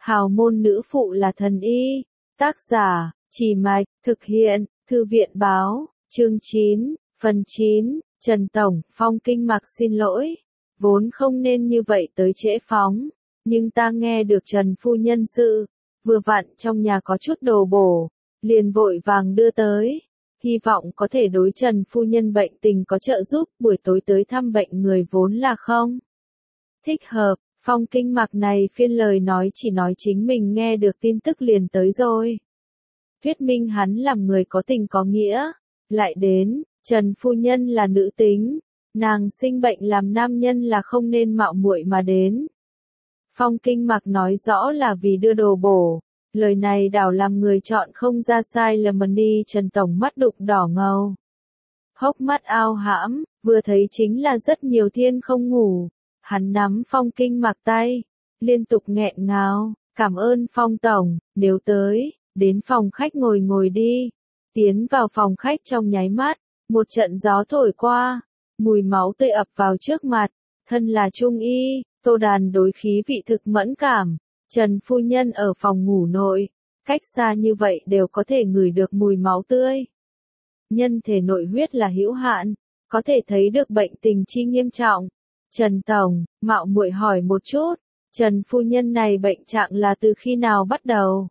Hào môn nữ phụ là thần y. Tác giả, Chỉ Mạch, thực hiện, Thư viện báo, chương 9, phần 9, Trần Tổng, Phong Kinh Mặc xin lỗi. Vốn không nên như vậy tới trễ phóng, nhưng ta nghe được Trần phu nhân sự, vừa vặn trong nhà có chút đồ bổ, liền vội vàng đưa tới. Hy vọng có thể đối Trần phu nhân bệnh tình có trợ giúp, buổi tối tới thăm bệnh người vốn là không thích hợp. Phong Kinh Mặc này phiên lời nói chỉ nói chính mình nghe được tin tức liền tới rồi. Thuyết minh hắn làm người có tình có nghĩa. Lại đến, Trần phu nhân là nữ tính, nàng sinh bệnh làm nam nhân là không nên mạo muội mà đến. Phong Kinh Mặc nói rõ là vì đưa đồ bổ, lời này đảo làm người chọn không ra sai lầm đi. Trần Tổng mắt đục đỏ ngầu, hốc mắt ao hãm, vừa thấy chính là rất nhiều thiên không ngủ. Hắn nắm Phong Kinh Mặc tay, liên tục nghẹn ngào, cảm ơn Phong Tổng, nếu tới, đến phòng khách ngồi đi. Tiến vào phòng khách trong nháy mắt, một trận gió thổi qua, mùi máu tươi ập vào trước mặt. Thân là trung y, Tô Đàn đối khí vị thực mẫn cảm. Trần phu nhân ở phòng ngủ nội, cách xa như vậy đều có thể ngửi được mùi máu tươi. Nhân thể nội huyết là hữu hạn, có thể thấy được bệnh tình chi nghiêm trọng. Trần Tổng, mạo muội hỏi một chút, Trần phu nhân này bệnh trạng là từ khi nào bắt đầu?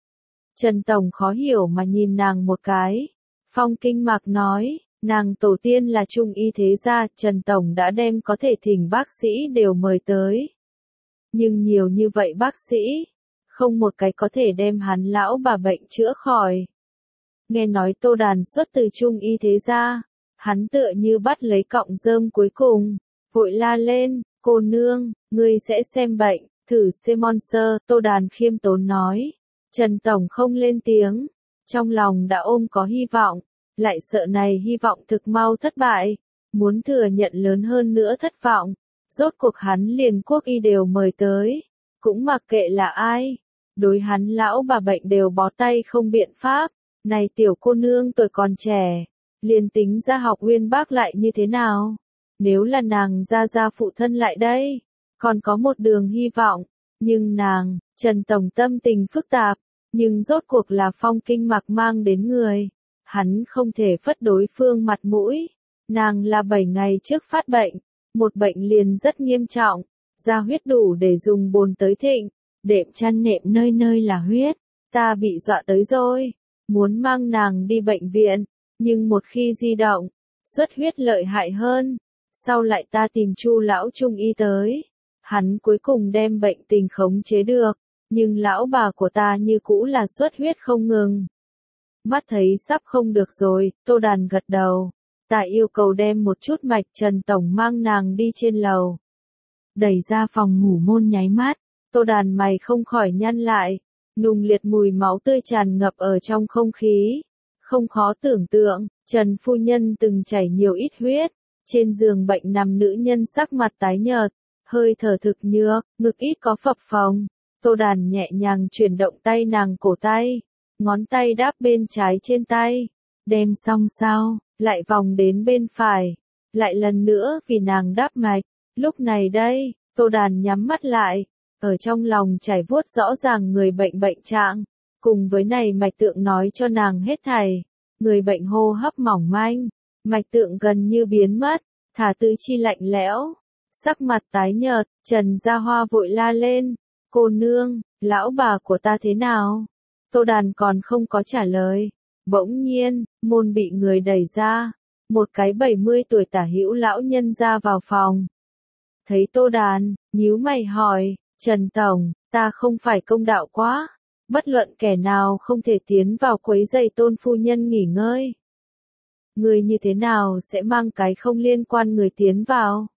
Trần Tổng khó hiểu mà nhìn nàng một cái. Phong Kinh Mặc nói, nàng tổ tiên là trung y thế gia, Trần Tổng đã đem có thể thỉnh bác sĩ đều mời tới. Nhưng nhiều như vậy bác sĩ, không một cái có thể đem hắn lão bà bệnh chữa khỏi. Nghe nói Tô Đàn xuất từ trung y thế gia, hắn tựa như bắt lấy cọng rơm cuối cùng, vội la lên, cô nương, ngươi sẽ xem bệnh, thử Semonser. Tô Đàn khiêm tốn nói. Trần Tổng không lên tiếng, trong lòng đã ôm có hy vọng, lại sợ này hy vọng thực mau thất bại, muốn thừa nhận lớn hơn nữa thất vọng. Rốt cuộc hắn liền quốc y đều mời tới, cũng mặc kệ là ai, đối hắn lão bà bệnh đều bó tay không biện pháp. Này tiểu cô nương tuổi còn trẻ, liền tính ra học uyên bác lại như thế nào? Nếu là nàng ra phụ thân lại đây, còn có một đường hy vọng. Nhưng nàng, Trần Tổng tâm tình phức tạp, nhưng rốt cuộc là Phong Kinh Mặc mang đến người. Hắn không thể phất đối phương mặt mũi. Nàng là 7 ngày trước phát bệnh, một bệnh liền rất nghiêm trọng, ra huyết đủ để dùng bồn tới thịnh, đệm chăn nệm nơi nơi là huyết. Ta bị dọa tới rồi, muốn mang nàng đi bệnh viện, nhưng một khi di động, xuất huyết lợi hại hơn. Sau lại ta tìm Chu lão trung y tới, hắn cuối cùng đem bệnh tình khống chế được, nhưng lão bà của ta như cũ là xuất huyết không ngừng. Mắt thấy sắp không được rồi, Tô Đàn gật đầu. Ta yêu cầu đem một chút mạch. Trần Tổng mang nàng đi trên lầu. Đẩy ra phòng ngủ môn nháy mắt, Tô Đàn mày không khỏi nhăn lại, nùng liệt mùi máu tươi tràn ngập ở trong không khí. Không khó tưởng tượng, Trần phu nhân từng chảy nhiều ít huyết. Trên giường bệnh nằm nữ nhân sắc mặt tái nhợt, hơi thở thực nhược, ngực ít có phập phồng. Tô Đàn nhẹ nhàng chuyển động tay nàng cổ tay, ngón tay đáp bên trái trên tay, đem xong sau, lại vòng đến bên phải, lại lần nữa vì nàng đáp mạch. Lúc này đây, Tô Đàn nhắm mắt lại, ở trong lòng trải vuốt rõ ràng người bệnh bệnh trạng, cùng với này mạch tượng nói cho nàng hết thảy. Người bệnh hô hấp mỏng manh, mạch tượng gần như biến mất, thả tứ chi lạnh lẽo, sắc mặt tái nhợt. Trần Gia Hoa vội la lên, cô nương, lão bà của ta thế nào? Tô Đàn còn không có trả lời, bỗng nhiên, môn bị người đẩy ra, một cái 70 tuổi tả hữu lão nhân ra vào phòng. Thấy Tô Đàn, nhíu mày hỏi, Trần Tổng, ta không phải công đạo quá, bất luận kẻ nào không thể tiến vào quấy rầy tôn phu nhân nghỉ ngơi. Người như thế nào sẽ mang cái không liên quan người tiến vào?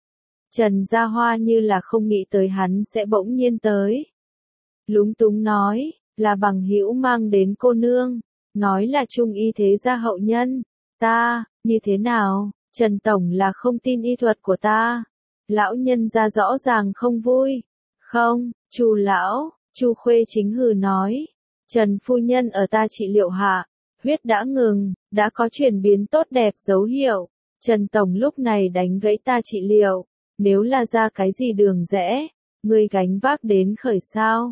Trần Gia Hoa như là không nghĩ tới hắn sẽ bỗng nhiên tới. Lúng túng nói, là bằng hữu mang đến cô nương, nói là trung y thế gia hậu nhân. Ta, như thế nào? Trần Tổng là không tin y thuật của ta. Lão nhân ra rõ ràng không vui. Không, Chu lão, Chu Khuê chính hừ nói. Trần phu nhân ở ta trị liệu hạ, huyết đã ngừng, đã có chuyển biến tốt đẹp dấu hiệu. Trần Tổng lúc này đánh gãy ta trị liệu. Nếu là ra cái gì đường rẽ, ngươi gánh vác đến khởi sao?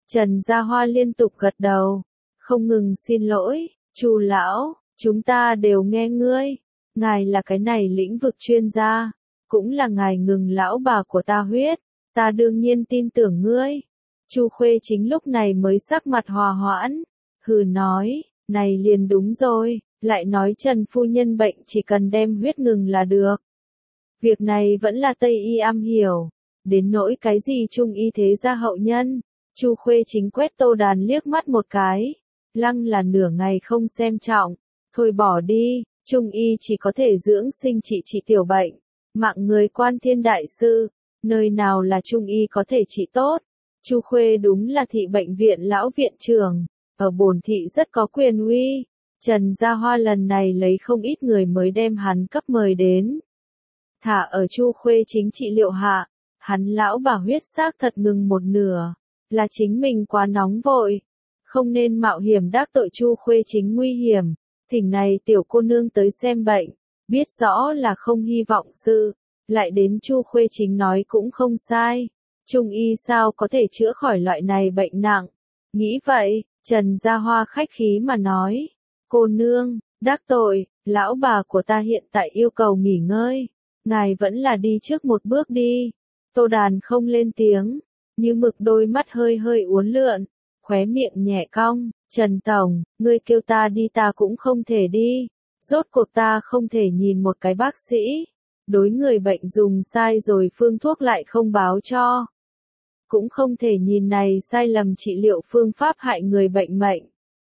Trần Gia Hoa liên tục gật đầu, không ngừng xin lỗi, Chu lão, chúng ta đều nghe ngươi, ngài là cái này lĩnh vực chuyên gia, cũng là ngài ngừng lão bà của ta huyết, ta đương nhiên tin tưởng ngươi. Chu Khuê Chính lúc này mới sắc mặt hòa hoãn, hừ nói, này liền đúng rồi, lại nói Trần phu nhân bệnh chỉ cần đem huyết ngừng là được. Việc này vẫn là Tây y am hiểu, đến nỗi cái gì Trung y thế gia hậu nhân, Chu Khuê Chính quét Tô Đàn liếc mắt một cái, lăng là nửa ngày không xem trọng, thôi bỏ đi, Trung y chỉ có thể dưỡng sinh trị tiểu bệnh, mạng người quan thiên đại sư, nơi nào là Trung y có thể trị tốt. Chu Khuê đúng là thị bệnh viện lão viện trưởng, ở bổn thị rất có quyền uy. Trần Gia Hoa lần này lấy không ít người mới đem hắn cấp mời đến. Thả ở Chu Khuê Chính trị liệu hạ, hắn lão bà huyết xác thật ngừng một nửa, là chính mình quá nóng vội, không nên mạo hiểm đắc tội Chu Khuê Chính nguy hiểm, thỉnh này tiểu cô nương tới xem bệnh, biết rõ là không hy vọng sự, lại đến Chu Khuê Chính nói cũng không sai, Trung y sao có thể chữa khỏi loại này bệnh nặng, nghĩ vậy, Trần Gia Hoa khách khí mà nói, cô nương, đắc tội, lão bà của ta hiện tại yêu cầu nghỉ ngơi, ngài vẫn là đi trước một bước đi. Tô Đàn không lên tiếng, như mực đôi mắt hơi hơi uốn lượn, khóe miệng nhẹ cong, Trần Tổng, ngươi kêu ta đi ta cũng không thể đi, rốt cuộc ta không thể nhìn một cái bác sĩ, đối người bệnh dùng sai rồi phương thuốc lại không báo cho. Cũng không thể nhìn này sai lầm trị liệu phương pháp hại người bệnh mệnh.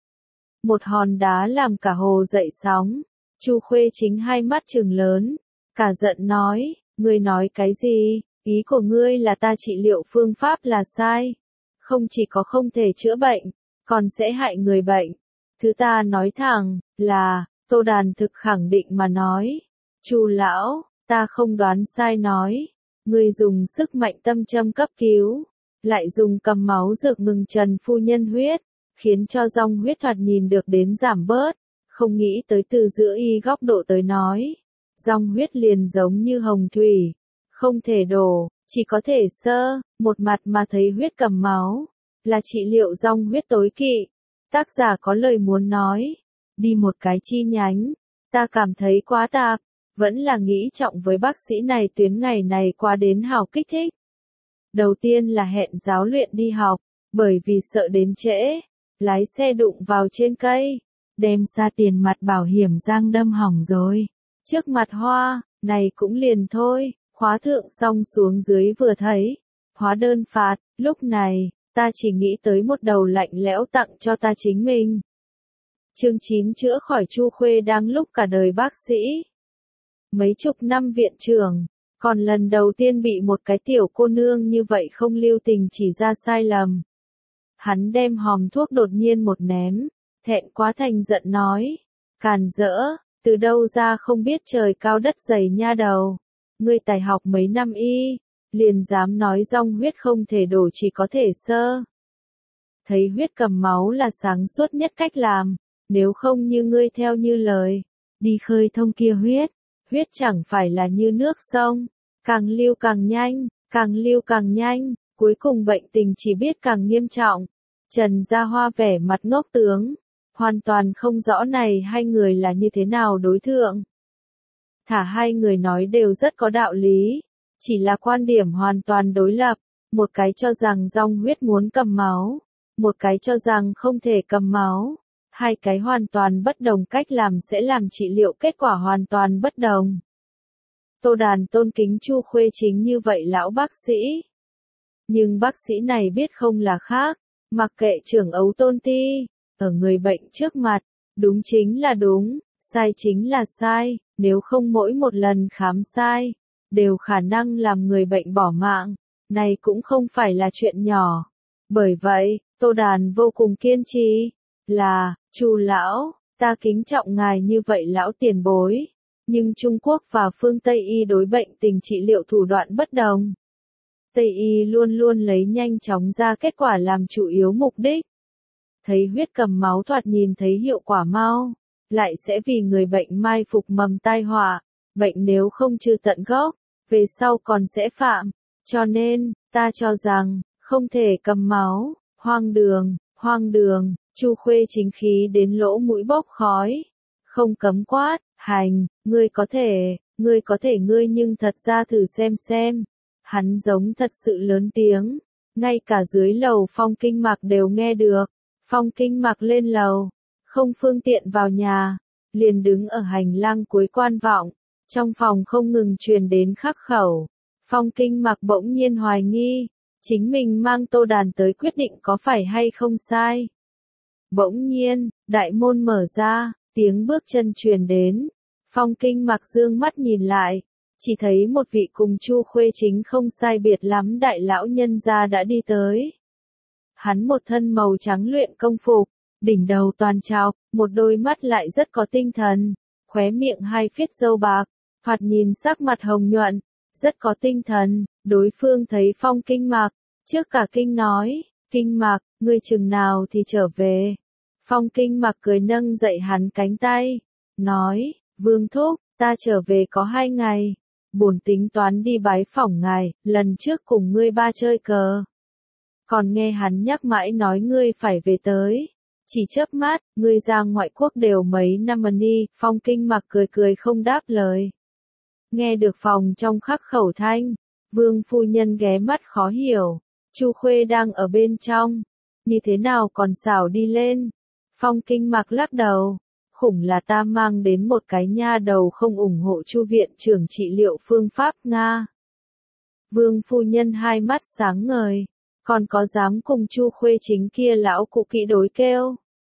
Một hòn đá làm cả hồ dậy sóng, Chu Khuê Chính hai mắt trừng lớn, cả giận nói, ngươi nói cái gì, ý của ngươi là ta trị liệu phương pháp là sai, không chỉ có không thể chữa bệnh, còn sẽ hại người bệnh. Thứ ta nói thẳng, là, Tô Đàn thực khẳng định mà nói, Chu lão, ta không đoán sai nói, ngươi dùng sức mạnh tâm châm cấp cứu, lại dùng cầm máu dược ngừng Trần phu nhân huyết, khiến cho dòng huyết thoạt nhìn được đến giảm bớt, không nghĩ tới từ giữa y góc độ tới nói. Dòng huyết liền giống như hồng thủy, không thể đổ, chỉ có thể sơ, một mặt mà thấy huyết cầm máu, là trị liệu dòng huyết tối kỵ. Tác giả có lời muốn nói, đi một cái chi nhánh, ta cảm thấy quá tạp, vẫn là nghĩ trọng với bác sĩ này tuyến ngày này qua đến hào kích thích. Đầu tiên là hẹn giáo luyện đi học, bởi vì sợ đến trễ, lái xe đụng vào trên cây, đem ra tiền mặt bảo hiểm giang đâm hỏng rồi. Trước mặt Hoa, này cũng liền thôi, khóa thượng xong xuống dưới vừa thấy, hóa đơn phạt, lúc này, ta chỉ nghĩ tới một đầu lạnh lẽo tặng cho ta chính mình. Chương 9 chữa khỏi Chu Khuê đang lúc cả đời bác sĩ. Mấy chục năm viện trưởng, còn lần đầu tiên bị một cái tiểu cô nương như vậy không lưu tình chỉ ra sai lầm. Hắn đem hòm thuốc đột nhiên một ném, thẹn quá thành giận nói, càn rỡ, từ đâu ra không biết trời cao đất dày nha đầu, ngươi tài học mấy năm y, liền dám nói dòng huyết không thể đổ chỉ có thể sơ. Thấy huyết cầm máu là sáng suốt nhất cách làm, nếu không như ngươi theo như lời, đi khơi thông kia huyết, huyết chẳng phải là như nước sông, càng lưu càng nhanh, càng lưu càng nhanh, cuối cùng bệnh tình chỉ biết càng nghiêm trọng. Trần Gia Hoa vẻ mặt ngốc tướng, hoàn toàn không rõ này hai người là như thế nào đối thượng. Thả hai người nói đều rất có đạo lý, chỉ là quan điểm hoàn toàn đối lập, một cái cho rằng dòng huyết muốn cầm máu, một cái cho rằng không thể cầm máu, hai cái hoàn toàn bất đồng cách làm sẽ làm trị liệu kết quả hoàn toàn bất đồng. Tô Đàn tôn kính Chu Khuê Chính như vậy lão bác sĩ. Nhưng bác sĩ này biết không là khác, mặc kệ trưởng ấu tôn ti, ở người bệnh trước mặt, đúng chính là đúng, sai chính là sai, nếu không mỗi một lần khám sai, đều khả năng làm người bệnh bỏ mạng, này cũng không phải là chuyện nhỏ. Bởi vậy, Tô Đàn vô cùng kiên trì, là, Chu lão, ta kính trọng ngài như vậy lão tiền bối, nhưng Trung Quốc và phương Tây y đối bệnh tình trị liệu thủ đoạn bất đồng. Tây y luôn luôn lấy nhanh chóng ra kết quả làm chủ yếu mục đích. Thấy huyết cầm máu thoạt nhìn thấy hiệu quả mau, lại sẽ vì người bệnh mai phục mầm tai họa, bệnh nếu không trừ tận gốc, về sau còn sẽ phạm. Cho nên, ta cho rằng, không thể cầm máu, Hoang đường, Chu Khuê Chính khí đến lỗ mũi bốc khói. Không cấm quát, hành, ngươi có thể ngươi nhưng thật ra thử xem. Hắn giống thật sự lớn tiếng, ngay cả dưới lầu Phong Kinh Mạc đều nghe được. Phong Kinh Mạc lên lầu, không phương tiện vào nhà, liền đứng ở hành lang cuối quan vọng, trong phòng không ngừng truyền đến khắc khẩu. Phong Kinh Mạc bỗng nhiên hoài nghi, chính mình mang Tô Đàn tới quyết định có phải hay không sai. Bỗng nhiên, đại môn mở ra, tiếng bước chân truyền đến. Phong Kinh Mạc dương mắt nhìn lại, chỉ thấy một vị cùng Chu Khuê Chính không sai biệt lắm đại lão nhân gia đã đi tới. Hắn một thân màu trắng luyện công phục, đỉnh đầu toàn trọc, một đôi mắt lại rất có tinh thần, khóe miệng hai phiết râu bạc, thoạt nhìn sắc mặt hồng nhuận, rất có tinh thần. Đối phương thấy Phong Kinh Mạc, trước cả kinh nói, Kinh Mạc, ngươi chừng nào thì trở về. Phong Kinh Mạc cười nâng dậy hắn cánh tay, nói, Vương Thúc, ta trở về có 2 ngày, bổn tính toán đi bái phỏng ngài, lần trước cùng ngươi ba chơi cờ. Còn nghe hắn nhắc mãi nói ngươi phải về tới, chỉ chớp mắt, ngươi ra ngoại quốc đều mấy năm đi. Phong Kinh Mạc cười không đáp lời. Nghe được phòng trong khắc khẩu thanh, Vương phu nhân ghé mắt khó hiểu, Chu Khuê đang ở bên trong, như thế nào còn xảo đi lên. Phong Kinh Mạc lắc đầu, khủng là ta mang đến một cái nha đầu không ủng hộ Chu viện trưởng trị liệu phương pháp Nga. Vương phu nhân hai mắt sáng ngời, còn có dám cùng Chu Khuê Chính kia lão cụ kỵ đối kêu.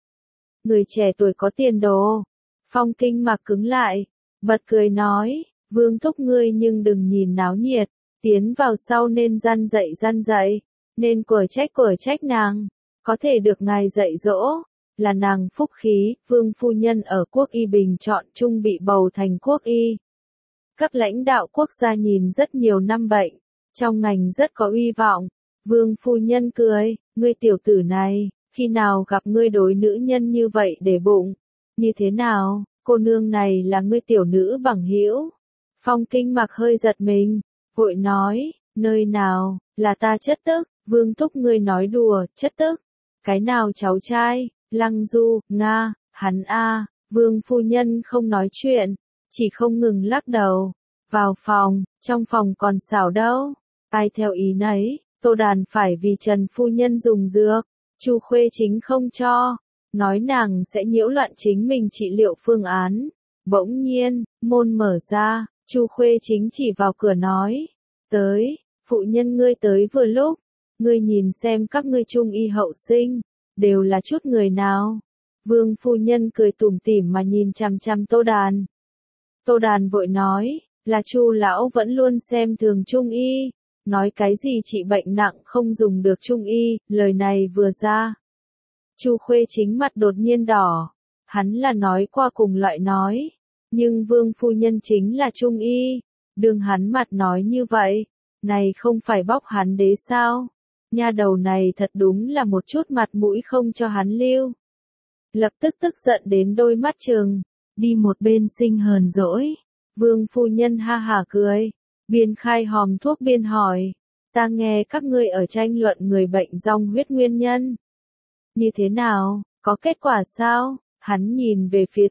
Người trẻ tuổi có tiền đồ. Phong Kinh Mạc cứng lại, bật cười nói, Vương thúc ngươi nhưng đừng nhìn náo nhiệt, tiến vào sau nên răn dạy, nên cổi trách nàng, có thể được ngài dạy dỗ, là nàng phúc khí. Vương phu nhân ở quốc y bình chọn chung bị bầu thành quốc y. Các lãnh đạo quốc gia nhìn rất nhiều năm bệnh, trong ngành rất có uy vọng. Vương phu nhân cười, ngươi tiểu tử này, khi nào gặp ngươi đối nữ nhân như vậy để bụng, như thế nào, cô nương này là ngươi tiểu nữ bằng hữu. Phong Kinh Mạc hơi giật mình, vội nói, nơi nào, là ta chất tức. Vương thúc ngươi nói đùa, chất tức, cái nào cháu trai, Lăng Du, Nga, hắn a. Vương phu nhân không nói chuyện, chỉ không ngừng lắc đầu. Vào phòng, trong phòng còn xảo đâu, ai theo ý nấy. Tô Đàn phải vì Trần phu nhân dùng dược, Chu Khuê Chính không cho, nói nàng sẽ nhiễu loạn chính mình trị liệu phương án. Bỗng nhiên, môn mở ra, Chu Khuê Chính chỉ vào cửa nói, tới, phụ nhân ngươi tới vừa lúc, ngươi nhìn xem các ngươi trung y hậu sinh, đều là chút người nào. Vương phu nhân cười tủm tỉm mà nhìn chằm chằm Tô Đàn. Tô Đàn vội nói, là Chu lão vẫn luôn xem thường trung y. Nói cái gì trị bệnh nặng không dùng được trung y, lời này vừa ra. Chu Khuê Chính mặt đột nhiên đỏ, hắn là nói qua cùng loại nói, nhưng Vương phu nhân chính là trung y, đừng hắn mặt nói như vậy, này không phải bóc hắn đế sao? Nha đầu này thật đúng là một chút mặt mũi không cho hắn lưu. Lập tức tức giận đến đôi mắt trừng, đi một bên sinh hờn dỗi. Vương phu nhân ha hả cười, biên khai hòm thuốc biên hỏi, ta nghe các ngươi ở tranh luận người bệnh dòng huyết nguyên nhân. Như thế nào, có kết quả sao? Hắn nhìn về phía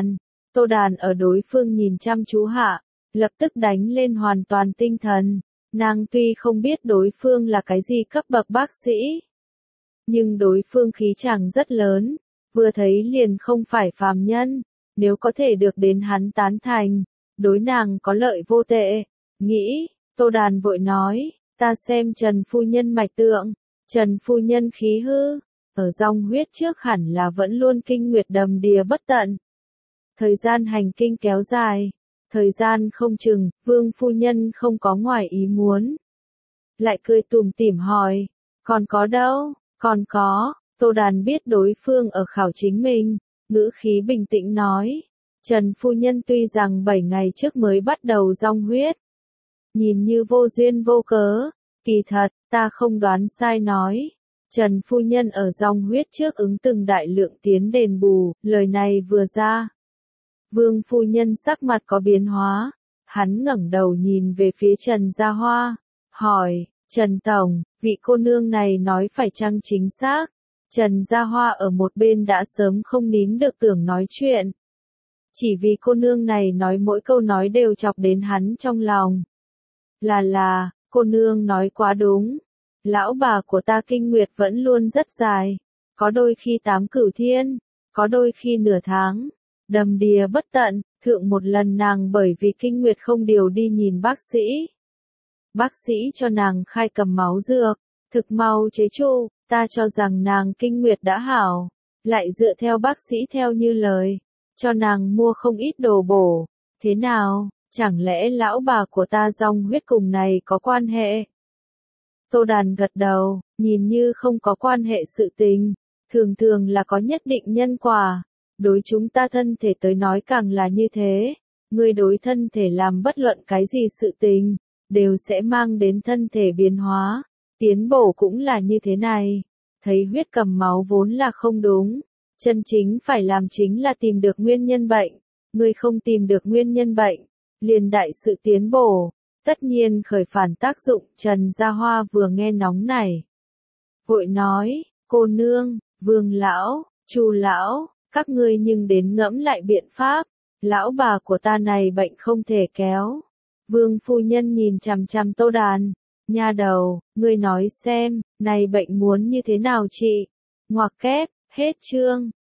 Tô Đàn ở đối phương nhìn chăm chú hạ, lập tức đánh lên hoàn toàn tinh thần. Nàng tuy không biết đối phương là cái gì cấp bậc bác sĩ, nhưng đối phương khí chàng rất lớn, vừa thấy liền không phải phàm nhân, nếu có thể được đến hắn tán thành, đối nàng có lợi vô tệ. Nghĩ, Tô Đàn vội nói, ta xem Trần phu nhân mạch tượng, Trần phu nhân khí hư, ở dòng huyết trước hẳn là vẫn luôn kinh nguyệt đầm đìa bất tận. Thời gian hành kinh kéo dài, thời gian không chừng, Vương phu nhân không có ngoài ý muốn. Lại cười tủm tỉm hỏi, còn có đâu, còn có. Tô Đàn biết đối phương ở khảo chính mình, ngữ khí bình tĩnh nói, Trần phu nhân tuy rằng 7 ngày trước mới bắt đầu dòng huyết, nhìn như vô duyên vô cớ, kỳ thật, ta không đoán sai nói. Trần phu nhân ở dòng huyết trước ứng từng đại lượng tiến đền bù, lời này vừa ra. Vương phu nhân sắc mặt có biến hóa, hắn ngẩng đầu nhìn về phía Trần Gia Hoa, hỏi, Trần Tổng, vị cô nương này nói phải chăng chính xác? Trần Gia Hoa ở một bên đã sớm không nín được tưởng nói chuyện. Chỉ vì cô nương này nói mỗi câu nói đều chọc đến hắn trong lòng. Là, cô nương nói quá đúng. Lão bà của ta kinh nguyệt vẫn luôn rất dài. Có đôi khi 8 cửu thiên, có đôi khi nửa tháng. Đầm đìa bất tận, thượng một lần nàng bởi vì kinh nguyệt không điều đi nhìn bác sĩ. Bác sĩ cho nàng khai cầm máu dược, thực mau chế trụ, ta cho rằng nàng kinh nguyệt đã hảo. Lại dựa theo bác sĩ theo như lời, cho nàng mua không ít đồ bổ. Thế nào, chẳng lẽ lão bà của ta dòng huyết cùng này có quan hệ? Tô Đàn gật đầu, nhìn như không có quan hệ sự tình, thường thường là có nhất định nhân quả. Đối chúng ta thân thể tới nói càng là như thế, người đối thân thể làm bất luận cái gì sự tình, đều sẽ mang đến thân thể biến hóa, tiến bổ cũng là như thế này. Thấy huyết cầm máu vốn là không đúng, chân chính phải làm chính là tìm được nguyên nhân bệnh, người không tìm được nguyên nhân bệnh, liền đại sự tiến bổ, tất nhiên khởi phản tác dụng. Trần Gia Hoa vừa nghe nóng nảy, vội nói, cô nương, Vương lão, Chu lão, các ngươi nhưng đến ngẫm lại biện pháp, lão bà của ta này bệnh không thể kéo. Vương phu nhân nhìn chằm chằm Tô Đàn, nha đầu, ngươi nói xem, này bệnh muốn như thế nào chị? Ngoặc kép, hết chương.